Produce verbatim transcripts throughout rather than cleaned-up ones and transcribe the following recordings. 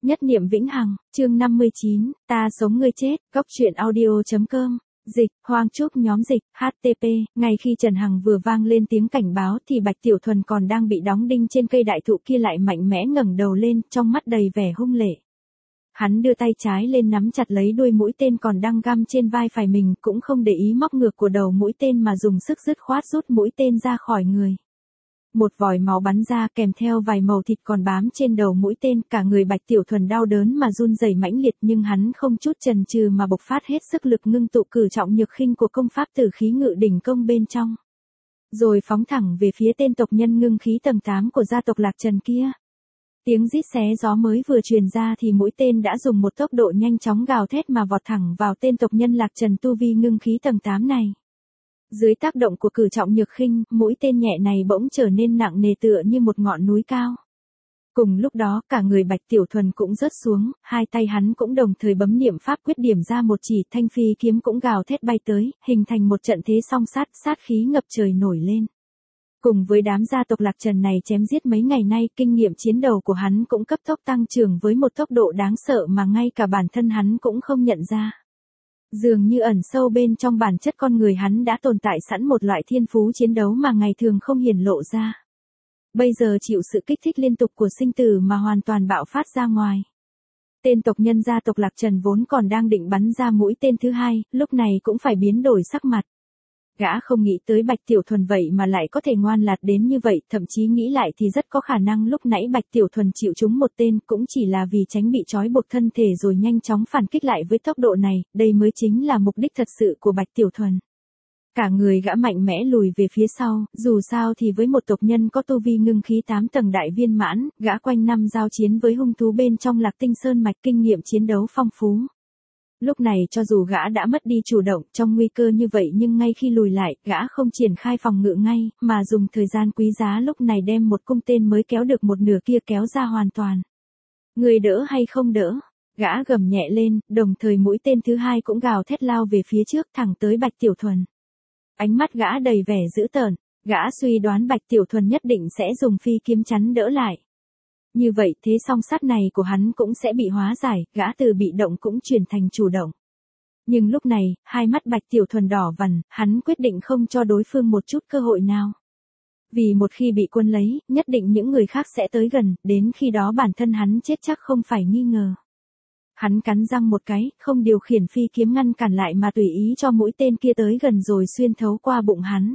Nhất niệm vĩnh hằng, chương năm mươi chín, ta sống ngươi chết, góc truyện audio.com, dịch, Hoang Trúc nhóm dịch, hát tê pê, ngay khi Trần Hằng vừa vang lên tiếng cảnh báo thì Bạch Tiểu Thuần còn đang bị đóng đinh trên cây đại thụ kia lại mạnh mẽ ngẩng đầu lên, trong mắt đầy vẻ hung lệ. Hắn đưa tay trái lên nắm chặt lấy đuôi mũi tên còn đang găm trên vai phải mình, cũng không để ý móc ngược của đầu mũi tên mà dùng sức dứt khoát rút mũi tên ra khỏi người. Một vòi máu bắn ra kèm theo vài mẩu thịt còn bám trên đầu mũi tên, cả người Bạch Tiểu Thuần đau đớn mà run rẩy mãnh liệt, nhưng hắn không chút chần chừ mà bộc phát hết sức lực ngưng tụ cử trọng nhược khinh của công pháp Tử Khí Ngự Đỉnh Công bên trong. Rồi phóng thẳng về phía tên tộc nhân ngưng khí tầng tám của gia tộc Lạc Trần kia. Tiếng rít xé gió mới vừa truyền ra thì mũi tên đã dùng một tốc độ nhanh chóng gào thét mà vọt thẳng vào tên tộc nhân Lạc Trần tu vi ngưng khí tầng tám này. Dưới tác động của cử trọng nhược khinh, mũi tên nhẹ này bỗng trở nên nặng nề tựa như một ngọn núi cao. Cùng lúc đó, cả người Bạch Tiểu Thuần cũng rớt xuống, hai tay hắn cũng đồng thời bấm niệm pháp quyết điểm ra một chỉ, thanh phi kiếm cũng gào thét bay tới, hình thành một trận thế song sát, sát khí ngập trời nổi lên. Cùng với đám gia tộc Lạc Trần này chém giết mấy ngày nay, kinh nghiệm chiến đấu của hắn cũng cấp tốc tăng trưởng với một tốc độ đáng sợ mà ngay cả bản thân hắn cũng không nhận ra. Dường như ẩn sâu bên trong bản chất con người hắn đã tồn tại sẵn một loại thiên phú chiến đấu mà ngày thường không hiển lộ ra. Bây giờ chịu sự kích thích liên tục của sinh tử mà hoàn toàn bạo phát ra ngoài. Tên tộc nhân gia tộc Lạc Trần vốn còn đang định bắn ra mũi tên thứ hai, lúc này cũng phải biến đổi sắc mặt. Gã không nghĩ tới Bạch Tiểu Thuần vậy mà lại có thể ngoan lạt đến như vậy, thậm chí nghĩ lại thì rất có khả năng lúc nãy Bạch Tiểu Thuần chịu trúng một tên cũng chỉ là vì tránh bị trói buộc thân thể rồi nhanh chóng phản kích lại với tốc độ này, đây mới chính là mục đích thật sự của Bạch Tiểu Thuần. Cả người gã mạnh mẽ lùi về phía sau, dù sao thì với một tộc nhân có tu vi ngưng khí tám tầng đại viên mãn, gã quanh năm giao chiến với hung thú bên trong Lạc Tinh Sơn mạch, kinh nghiệm chiến đấu phong phú. Lúc này cho dù gã đã mất đi chủ động trong nguy cơ như vậy nhưng ngay khi lùi lại, gã không triển khai phòng ngự ngay, mà dùng thời gian quý giá lúc này đem một cung tên mới kéo được một nửa kia kéo ra hoàn toàn. Người đỡ hay không đỡ? Gã gầm nhẹ lên, đồng thời mũi tên thứ hai cũng gào thét lao về phía trước thẳng tới Bạch Tiểu Thuần. Ánh mắt gã đầy vẻ dữ tợn, gã suy đoán Bạch Tiểu Thuần nhất định sẽ dùng phi kiếm chắn đỡ lại. Như vậy thế song sát này của hắn cũng sẽ bị hóa giải, gã từ bị động cũng chuyển thành chủ động. Nhưng lúc này, hai mắt Bạch Tiểu Thuần đỏ vằn, hắn quyết định không cho đối phương một chút cơ hội nào. Vì một khi bị quân lấy, nhất định những người khác sẽ tới gần, đến khi đó bản thân hắn chết chắc không phải nghi ngờ. Hắn cắn răng một cái, không điều khiển phi kiếm ngăn cản lại mà tùy ý cho mũi tên kia tới gần rồi xuyên thấu qua bụng hắn.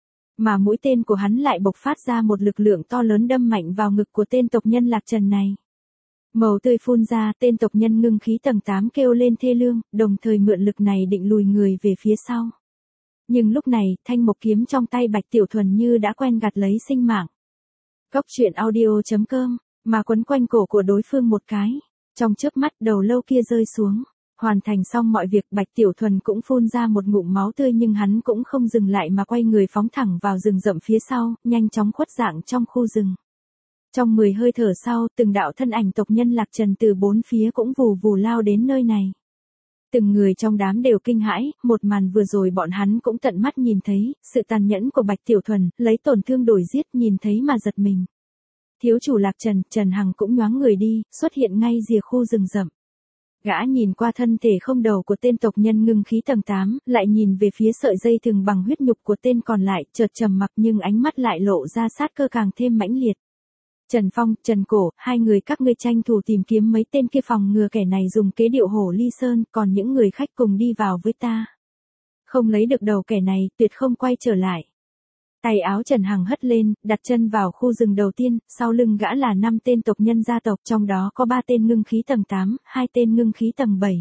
Mà mũi tên của hắn lại bộc phát ra một lực lượng to lớn đâm mạnh vào ngực của tên tộc nhân Lạc Trần này. Màu tươi phun ra, tên tộc nhân ngưng khí tầng tám kêu lên thê lương, đồng thời mượn lực này định lùi người về phía sau. Nhưng lúc này, thanh mộc kiếm trong tay Bạch Tiểu Thuần như đã quen gặt lấy sinh mạng. Góc truyện audio.com, mà quấn quanh cổ của đối phương một cái. Trong chớp mắt đầu lâu kia rơi xuống. Hoàn thành xong mọi việc, Bạch Tiểu Thuần cũng phun ra một ngụm máu tươi nhưng hắn cũng không dừng lại mà quay người phóng thẳng vào rừng rậm phía sau, nhanh chóng khuất dạng trong khu rừng. Trong mười hơi thở sau, từng đạo thân ảnh tộc nhân Lạc Trần từ bốn phía cũng vù vù lao đến nơi này. Từng người trong đám đều kinh hãi, một màn vừa rồi bọn hắn cũng tận mắt nhìn thấy, sự tàn nhẫn của Bạch Tiểu Thuần, lấy tổn thương đổi giết, nhìn thấy mà giật mình. Thiếu chủ Lạc Trần, Trần Hằng cũng nhoáng người đi, xuất hiện ngay rìa khu rừng rậm. Gã nhìn qua thân thể không đầu của tên tộc nhân ngưng khí tầng tám, lại nhìn về phía sợi dây thừng bằng huyết nhục của tên còn lại, chợt trầm mặc nhưng ánh mắt lại lộ ra sát cơ càng thêm mãnh liệt. Trần Phong, Trần Cổ, hai người các ngươi tranh thủ tìm kiếm mấy tên kia phòng ngừa kẻ này dùng kế điệu hổ ly sơn, còn những người khách cùng đi vào với ta. Không lấy được đầu kẻ này, tuyệt không quay trở lại. Tay áo Trần Hằng hất lên, đặt chân vào khu rừng đầu tiên, sau lưng gã là năm tên tộc nhân gia tộc, trong đó có ba tên ngưng khí tầng tám, hai tên ngưng khí tầng bảy.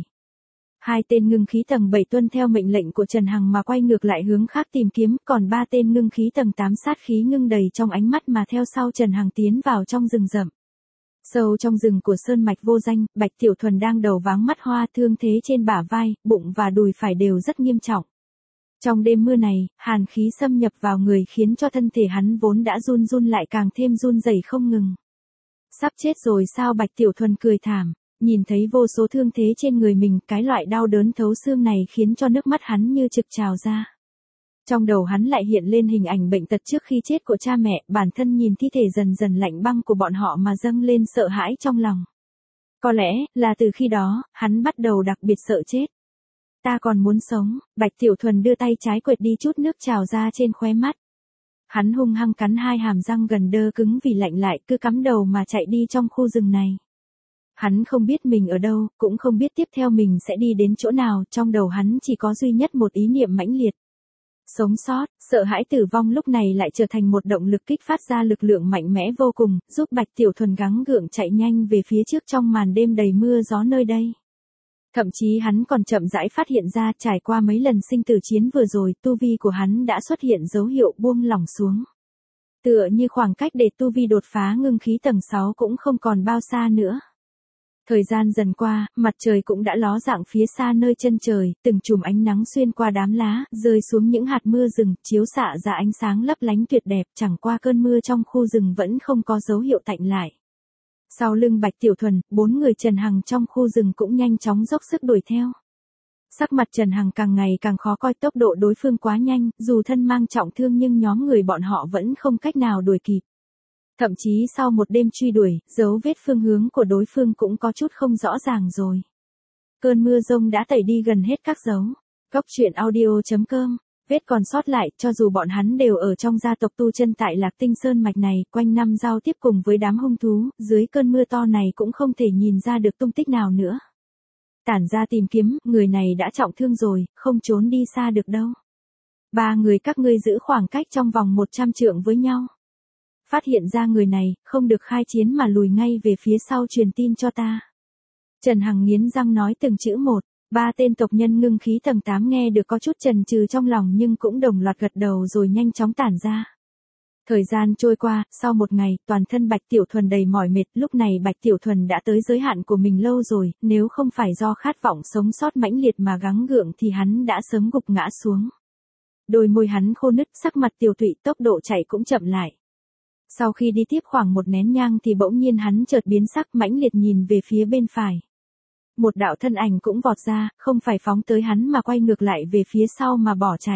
Hai tên ngưng khí tầng bảy tuân theo mệnh lệnh của Trần Hằng mà quay ngược lại hướng khác tìm kiếm, còn ba tên ngưng khí tầng tám sát khí ngưng đầy trong ánh mắt mà theo sau Trần Hằng tiến vào trong rừng rậm. Sâu trong rừng của sơn mạch vô danh, Bạch Tiểu Thuần đang đầu váng mắt hoa, thương thế trên bả vai, bụng và đùi phải đều rất nghiêm trọng. Trong đêm mưa này, hàn khí xâm nhập vào người khiến cho thân thể hắn vốn đã run run lại càng thêm run rẩy không ngừng. Sắp chết rồi sao? Bạch Tiểu Thuần cười thảm, nhìn thấy vô số thương thế trên người mình, cái loại đau đớn thấu xương này khiến cho nước mắt hắn như trực trào ra. Trong đầu hắn lại hiện lên hình ảnh bệnh tật trước khi chết của cha mẹ, bản thân nhìn thi thể dần dần lạnh băng của bọn họ mà dâng lên sợ hãi trong lòng. Có lẽ, là từ khi đó, hắn bắt đầu đặc biệt sợ chết. Ta còn muốn sống, Bạch Tiểu Thuần đưa tay trái quệt đi chút nước trào ra trên khóe mắt. Hắn hung hăng cắn hai hàm răng gần đơ cứng vì lạnh lại cứ cắm đầu mà chạy đi trong khu rừng này. Hắn không biết mình ở đâu, cũng không biết tiếp theo mình sẽ đi đến chỗ nào, trong đầu hắn chỉ có duy nhất một ý niệm mãnh liệt. Sống sót, sợ hãi tử vong lúc này lại trở thành một động lực kích phát ra lực lượng mạnh mẽ vô cùng, giúp Bạch Tiểu Thuần gắng gượng chạy nhanh về phía trước trong màn đêm đầy mưa gió nơi đây. Thậm chí hắn còn chậm rãi phát hiện ra trải qua mấy lần sinh tử chiến vừa rồi, tu vi của hắn đã xuất hiện dấu hiệu buông lỏng xuống. Tựa như khoảng cách để tu vi đột phá ngưng khí tầng sáu cũng không còn bao xa nữa. Thời gian dần qua, mặt trời cũng đã ló dạng phía xa nơi chân trời, từng chùm ánh nắng xuyên qua đám lá, rơi xuống những hạt mưa rừng, chiếu xạ ra ánh sáng lấp lánh tuyệt đẹp, chẳng qua cơn mưa trong khu rừng vẫn không có dấu hiệu tạnh lại. Sau lưng Bạch Tiểu Thuần, bốn người Trần Hằng trong khu rừng cũng nhanh chóng dốc sức đuổi theo. Sắc mặt Trần Hằng càng ngày càng khó coi, tốc độ đối phương quá nhanh, dù thân mang trọng thương nhưng nhóm người bọn họ vẫn không cách nào đuổi kịp. Thậm chí sau một đêm truy đuổi, dấu vết phương hướng của đối phương cũng có chút không rõ ràng rồi. Cơn mưa rông đã tẩy đi gần hết các dấu. Góc truyện audio chấm com. Vết còn sót lại, cho dù bọn hắn đều ở trong gia tộc tu chân tại Lạc Tinh Sơn mạch này, quanh năm giao tiếp cùng với đám hung thú, dưới cơn mưa to này cũng không thể nhìn ra được tung tích nào nữa. Tản ra tìm kiếm, người này đã trọng thương rồi, không trốn đi xa được đâu. Ba người các ngươi giữ khoảng cách trong vòng một trăm trượng với nhau. Phát hiện ra người này, không được khai chiến mà lùi ngay về phía sau truyền tin cho ta. Trần Hằng nghiến răng nói từng chữ một. Ba tên tộc nhân ngưng khí tầng tám nghe được có chút chần chừ trong lòng nhưng cũng đồng loạt gật đầu rồi nhanh chóng tản ra. Thời gian trôi qua, sau một ngày, toàn thân Bạch Tiểu Thuần đầy mỏi mệt, lúc này Bạch Tiểu Thuần đã tới giới hạn của mình lâu rồi, nếu không phải do khát vọng sống sót mãnh liệt mà gắng gượng thì hắn đã sớm gục ngã xuống. Đôi môi hắn khô nứt, sắc mặt tiều tụy, tốc độ chạy cũng chậm lại. Sau khi đi tiếp khoảng một nén nhang thì bỗng nhiên hắn chợt biến sắc, mãnh liệt nhìn về phía bên phải. Một đạo thân ảnh cũng vọt ra, không phải phóng tới hắn mà quay ngược lại về phía sau mà bỏ chạy.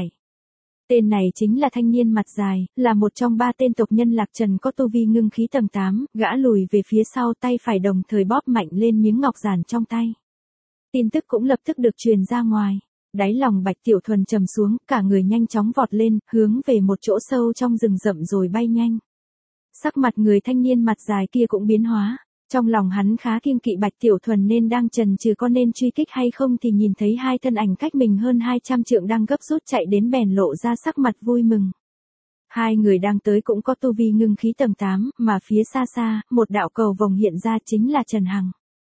Tên này chính là thanh niên mặt dài, là một trong ba tên tộc nhân Lạc Trần có tu vi ngưng khí tầng tám, gã lùi về phía sau, tay phải đồng thời bóp mạnh lên miếng ngọc giản trong tay. Tin tức cũng lập tức được truyền ra ngoài. Đáy lòng Bạch Tiểu Thuần trầm xuống, cả người nhanh chóng vọt lên, hướng về một chỗ sâu trong rừng rậm rồi bay nhanh. Sắc mặt người thanh niên mặt dài kia cũng biến hóa. Trong lòng hắn khá kiêng kỵ Bạch Tiểu Thuần nên đang chần chừ có nên truy kích hay không thì nhìn thấy hai thân ảnh cách mình hơn hai trăm trượng đang gấp rút chạy đến bèn lộ ra sắc mặt vui mừng. Hai người đang tới cũng có tu vi ngưng khí tầng tám, mà phía xa xa, một đạo cầu vồng hiện ra chính là Trần Hằng.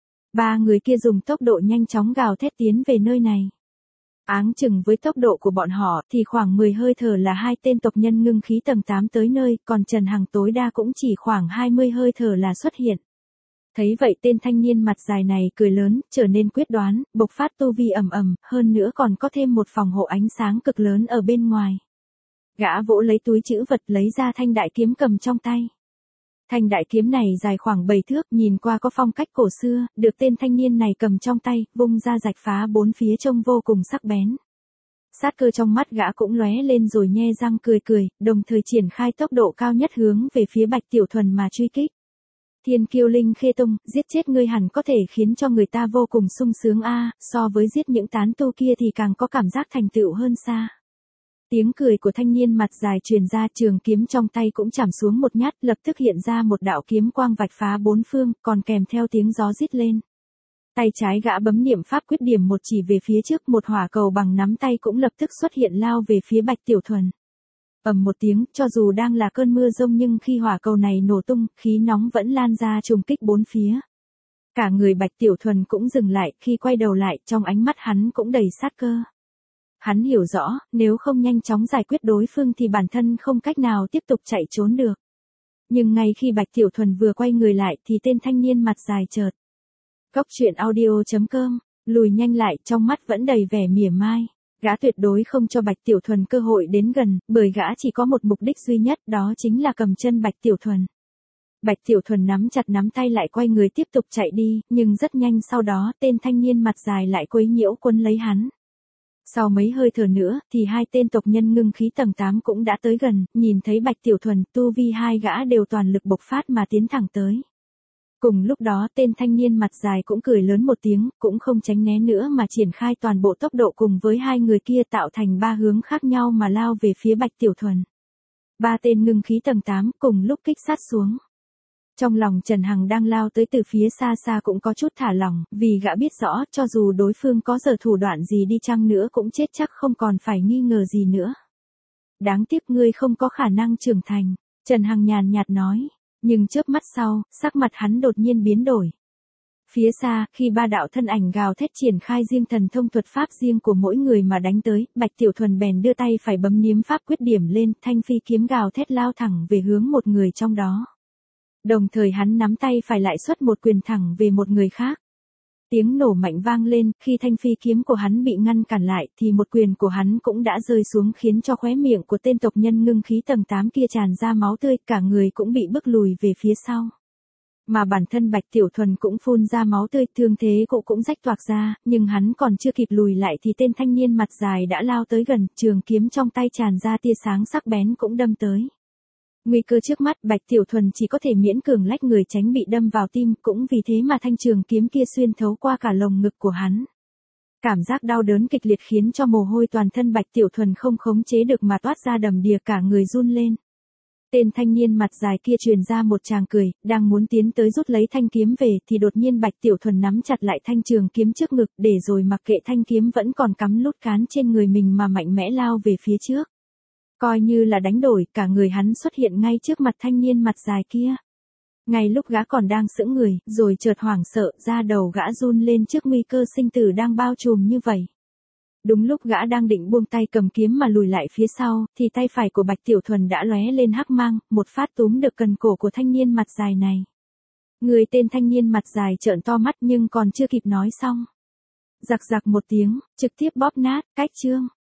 Ba người kia dùng tốc độ nhanh chóng gào thét tiến về nơi này. Áng chừng với tốc độ của bọn họ thì khoảng mười hơi thở là hai tên tộc nhân ngưng khí tầng tám tới nơi, còn Trần Hằng tối đa cũng chỉ khoảng hai mươi hơi thở là xuất hiện. Thấy vậy tên thanh niên mặt dài này cười lớn, trở nên quyết đoán, bộc phát tu vi ầm ầm, hơn nữa còn có thêm một phòng hộ ánh sáng cực lớn ở bên ngoài. Gã vỗ lấy túi trữ vật lấy ra thanh đại kiếm cầm trong tay. Thanh đại kiếm này dài khoảng bảy thước, nhìn qua có phong cách cổ xưa, được tên thanh niên này cầm trong tay, vung ra rạch phá bốn phía trông vô cùng sắc bén. Sát cơ trong mắt gã cũng lóe lên rồi nhe răng cười cười, đồng thời triển khai tốc độ cao nhất hướng về phía Bạch Tiểu Thuần mà truy kích. Thiên Kiêu Linh Khê Tông, giết chết ngươi hẳn có thể khiến cho người ta vô cùng sung sướng a, so với giết những tán tu kia thì càng có cảm giác thành tựu hơn xa. Tiếng cười của thanh niên mặt dài truyền ra, trường kiếm trong tay cũng chạm xuống một nhát, lập tức hiện ra một đạo kiếm quang vạch phá bốn phương, còn kèm theo tiếng gió rít lên. Tay trái gã bấm niệm pháp quyết điểm một chỉ về phía trước, một hỏa cầu bằng nắm tay cũng lập tức xuất hiện lao về phía Bạch Tiểu Thuần. Ầm một tiếng, cho dù đang là cơn mưa rông nhưng khi hỏa cầu này nổ tung, khí nóng vẫn lan ra trùng kích bốn phía. Cả người Bạch Tiểu Thuần cũng dừng lại, khi quay đầu lại, trong ánh mắt hắn cũng đầy sát cơ. Hắn hiểu rõ, nếu không nhanh chóng giải quyết đối phương thì bản thân không cách nào tiếp tục chạy trốn được. Nhưng ngay khi Bạch Tiểu Thuần vừa quay người lại thì tên thanh niên mặt dài chợt. Góc truyện audio chấm com, lùi nhanh lại, trong mắt vẫn đầy vẻ mỉa mai. Gã tuyệt đối không cho Bạch Tiểu Thuần cơ hội đến gần, bởi gã chỉ có một mục đích duy nhất, đó chính là cầm chân Bạch Tiểu Thuần. Bạch Tiểu Thuần nắm chặt nắm tay lại quay người tiếp tục chạy đi, nhưng rất nhanh sau đó tên thanh niên mặt dài lại quấy nhiễu quấn lấy hắn. Sau mấy hơi thở nữa, thì hai tên tộc nhân ngưng khí tầng tám cũng đã tới gần, nhìn thấy Bạch Tiểu Thuần, tu vi hai gã đều toàn lực bộc phát mà tiến thẳng tới. Cùng lúc đó tên thanh niên mặt dài cũng cười lớn một tiếng, cũng không tránh né nữa mà triển khai toàn bộ tốc độ cùng với hai người kia tạo thành ba hướng khác nhau mà lao về phía Bạch Tiểu Thuần. Ba tên ngưng khí tầng tám cùng lúc kích sát xuống. Trong lòng Trần Hằng đang lao tới từ phía xa xa cũng có chút thả lỏng, vì gã biết rõ cho dù đối phương có giờ thủ đoạn gì đi chăng nữa cũng chết chắc không còn phải nghi ngờ gì nữa. Đáng tiếc ngươi không có khả năng trưởng thành, Trần Hằng nhàn nhạt nói, nhưng chớp mắt sau, sắc mặt hắn đột nhiên biến đổi. Phía xa, khi ba đạo thân ảnh gào thét triển khai riêng thần thông thuật pháp riêng của mỗi người mà đánh tới, Bạch Tiểu Thuần bèn đưa tay phải bấm niếm pháp quyết điểm lên, thanh phi kiếm gào thét lao thẳng về hướng một người trong đó. Đồng thời hắn nắm tay phải lại xuất một quyền thẳng về một người khác. Tiếng nổ mạnh vang lên, khi thanh phi kiếm của hắn bị ngăn cản lại thì một quyền của hắn cũng đã rơi xuống khiến cho khóe miệng của tên tộc nhân ngưng khí tầng tám kia tràn ra máu tươi, cả người cũng bị bức lùi về phía sau. Mà bản thân Bạch Tiểu Thuần cũng phun ra máu tươi, thương thế cũng cũng rách toạc ra, nhưng hắn còn chưa kịp lùi lại thì tên thanh niên mặt dài đã lao tới gần, trường kiếm trong tay tràn ra tia sáng sắc bén cũng đâm tới. Nguy cơ trước mắt, Bạch Tiểu Thuần chỉ có thể miễn cường lách người tránh bị đâm vào tim, cũng vì thế mà thanh trường kiếm kia xuyên thấu qua cả lồng ngực của hắn. Cảm giác đau đớn kịch liệt khiến cho mồ hôi toàn thân Bạch Tiểu Thuần không khống chế được mà toát ra đầm đìa, cả người run lên. Tên thanh niên mặt dài kia truyền ra một tràng cười, đang muốn tiến tới rút lấy thanh kiếm về thì đột nhiên Bạch Tiểu Thuần nắm chặt lại thanh trường kiếm trước ngực, để rồi mặc kệ thanh kiếm vẫn còn cắm lút cán trên người mình mà mạnh mẽ lao về phía trước. Coi như là đánh đổi, cả người hắn xuất hiện ngay trước mặt thanh niên mặt dài kia. Ngay lúc gã còn đang sững người, rồi chợt hoảng sợ, da đầu gã run lên trước nguy cơ sinh tử đang bao trùm như vậy. Đúng lúc gã đang định buông tay cầm kiếm mà lùi lại phía sau, thì tay phải của Bạch Tiểu Thuần đã lóe lên hắc mang, một phát túm được cần cổ của thanh niên mặt dài này. Người tên thanh niên mặt dài trợn to mắt nhưng còn chưa kịp nói xong. Giặc giặc một tiếng, trực tiếp bóp nát, cách chương.